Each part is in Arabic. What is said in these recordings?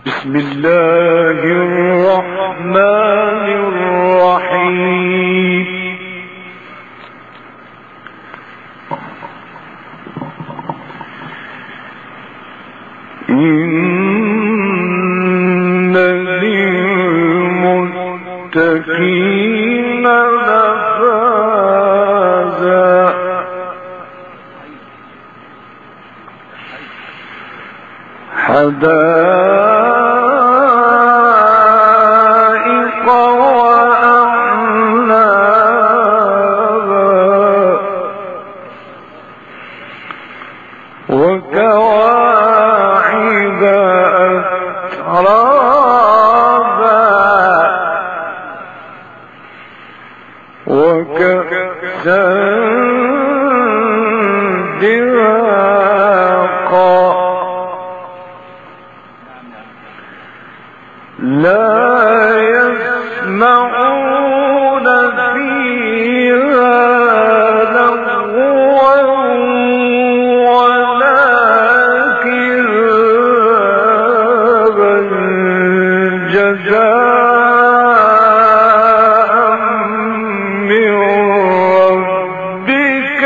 بسم الله الرحمن الرحيم. إن للمتقين مفازا حدائق وأعنابا وكواعب أترابا وكأسا دهاقا لا يسمعون فيها لغوا ولا كذابا جزاء من ربك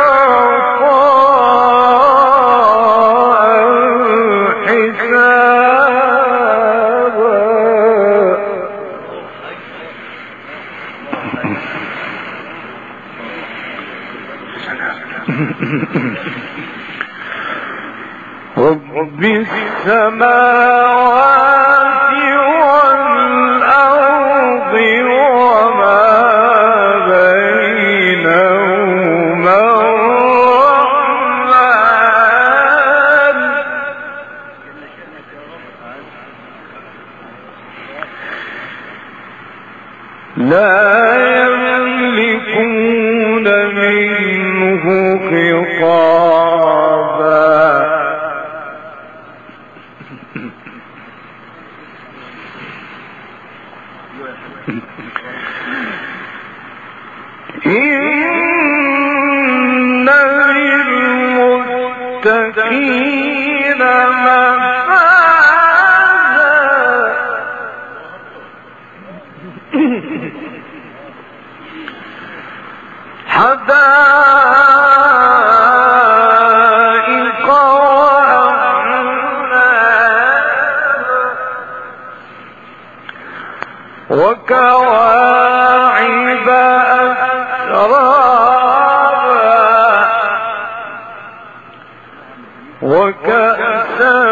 عطاء حسابا. رب السماوات والأرض وما بينهما الرحمن لا يملكون منه خطابا. إن للمتقين مفازا حدائق وأعنابا وكواعب أترابا وكأسا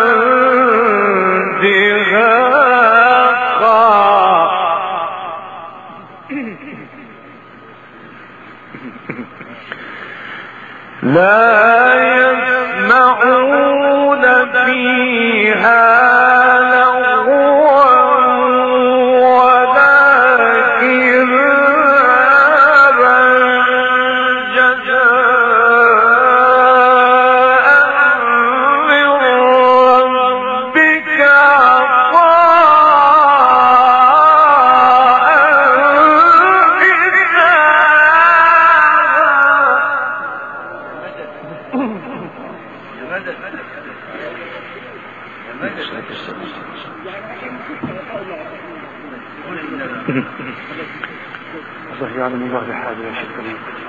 دهاقا لا يسمعون فيها لغوا ولا كذابا جزاء من ربك عطاء الله يعلم الله بحاله يا شيخ.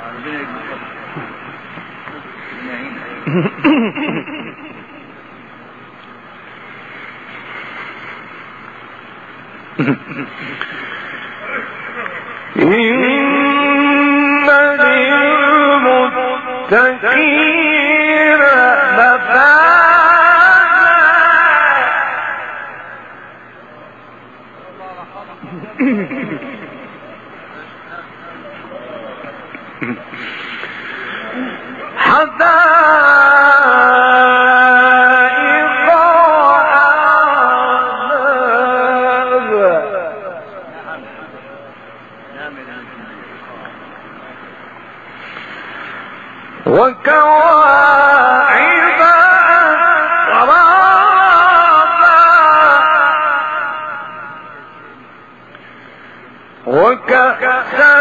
إن للمتقين مفازا حدائق وأعنابا وكواعب أترابا وكأسا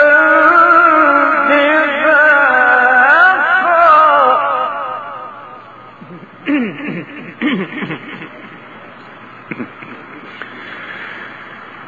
دهاقا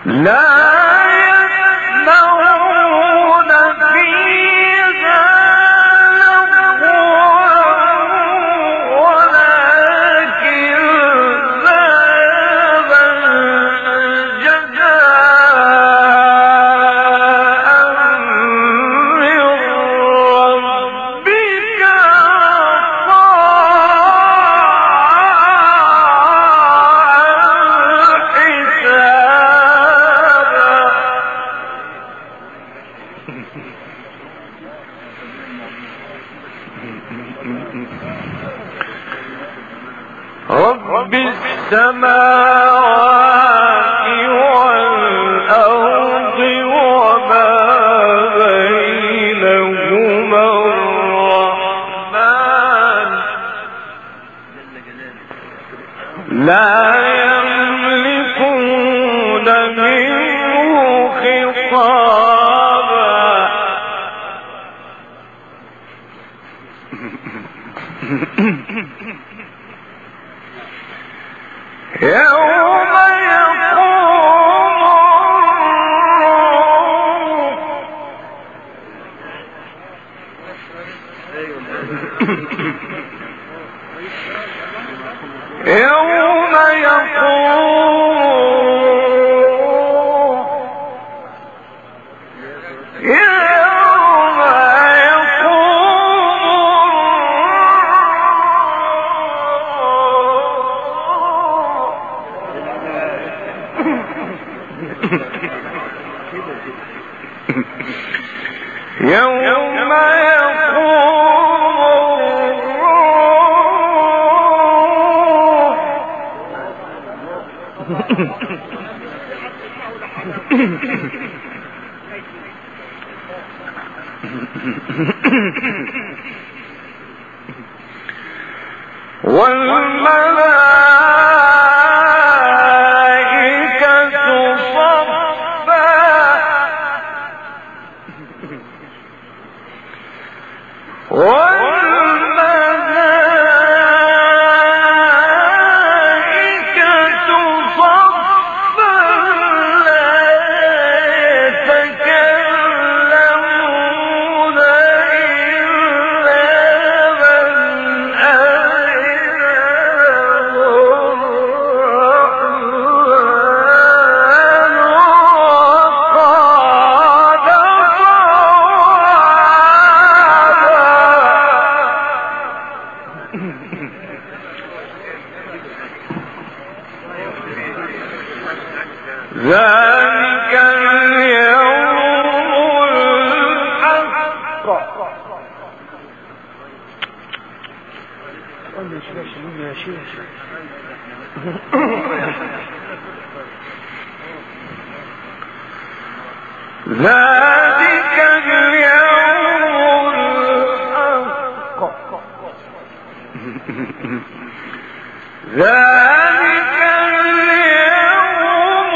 رب السماوات والأرض وما بينهما الرحمن لا يملكون منه خطابا يوم والملائكة صفا ذلك اليوم الحق ذلك اليوم الحق ذلك اليوم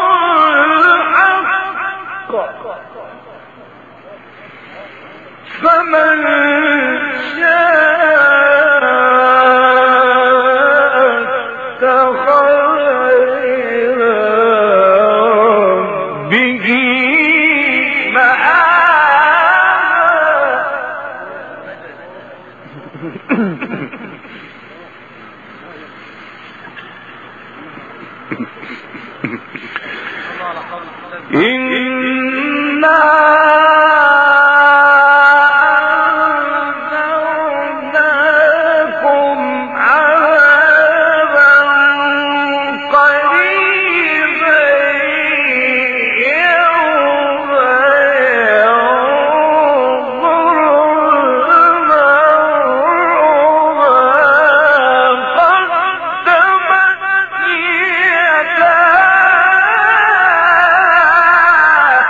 الحق فمن شاء اتخذ إلى ربه إنا أنذرناكم عذابا قريبا يوم ينظر المرء ما قدمت يداه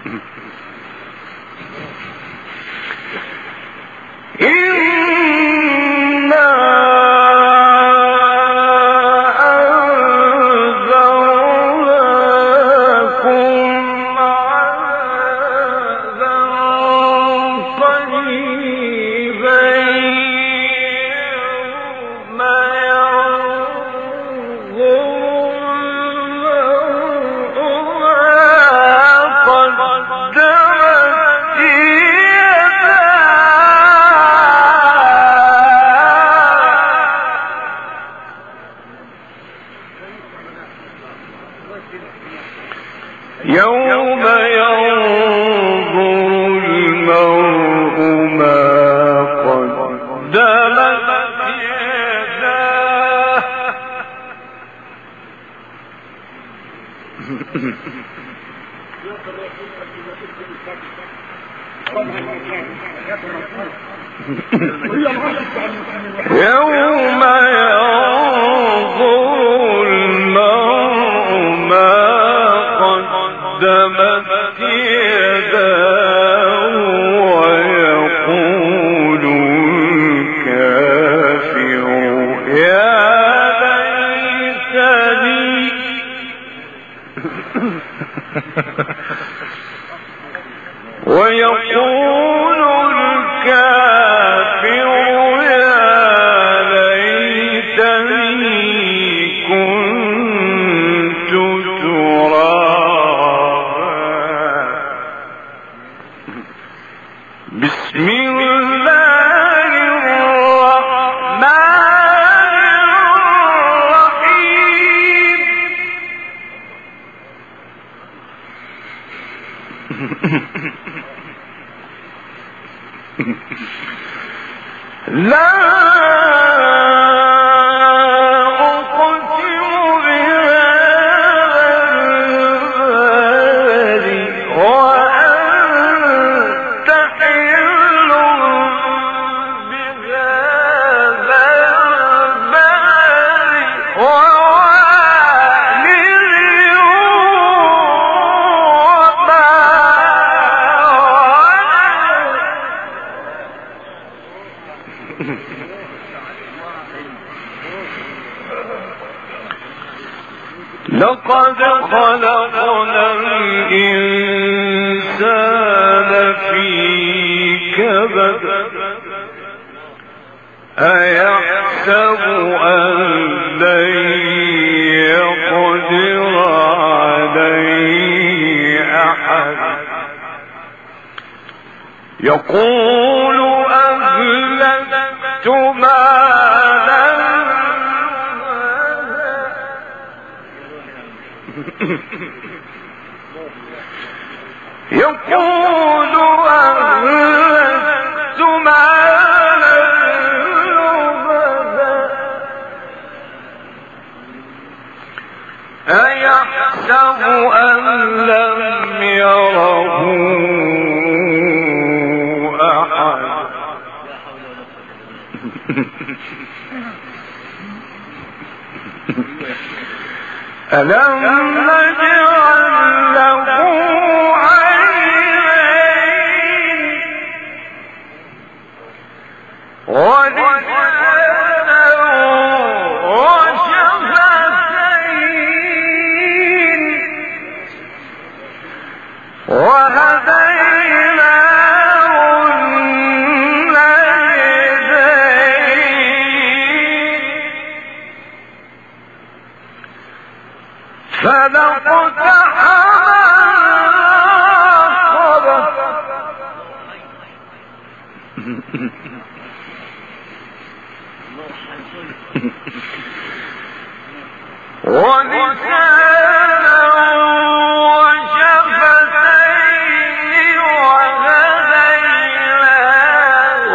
يوم ينظر المرء ما قدمت يداه ويقول الكافر يا ليتني ويقول الكافر يا ليتني كنت ترابا. بسم الله الرحمن الرحيم. لا أقسم بهذا البلد وأنت حل بهذا البلد ووالد وما لقد خلقنا الإنسان في كبد أيحسب أن لن يقدر عليه أحد يقول أهلكت مالا يقول أهلكت مالا لبدا أيحسب أن لم يره أحد ألم نجعل له عينين ولسانا وشفتين وهديناه النجدين فلقتحم العقبة ولسانا وشفتين وهديناه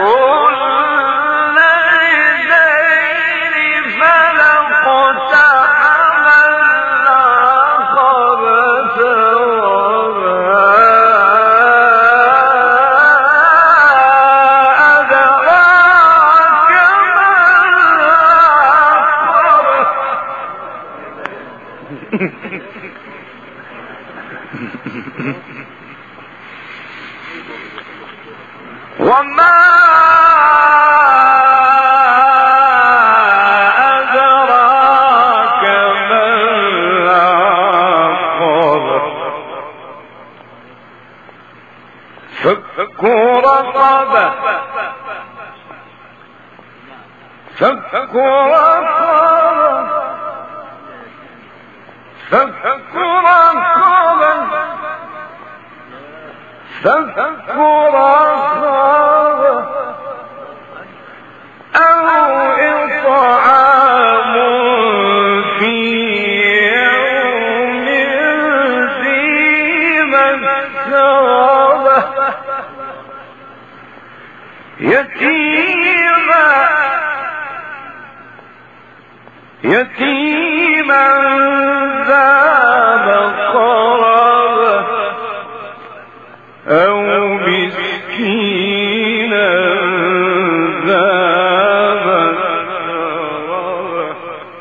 النجدين فلقتحم العقبة وما أدراك ما العقبة وما أدراك ما العقبة فك رقبة فك رقبة فك رقبة فك رقبة أو إطعام في يوم ذي مسغبة يتيما ذا مقربة أو مسكينا ذا متربة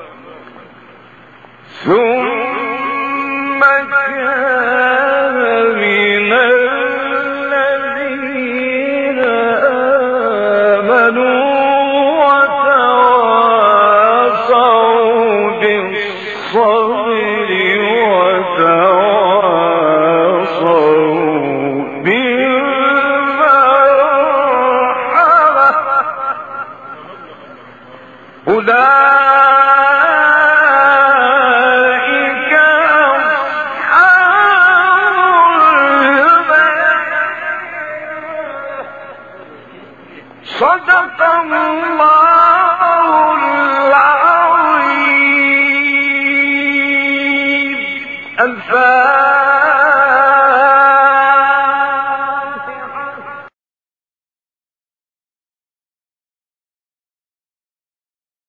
ثم كان من الذين آمنوا وتواصوا بالصبر وتواصوا بالمرحمة أولئك أصحاب الجنة صدق الله العظيم. الفاتحة.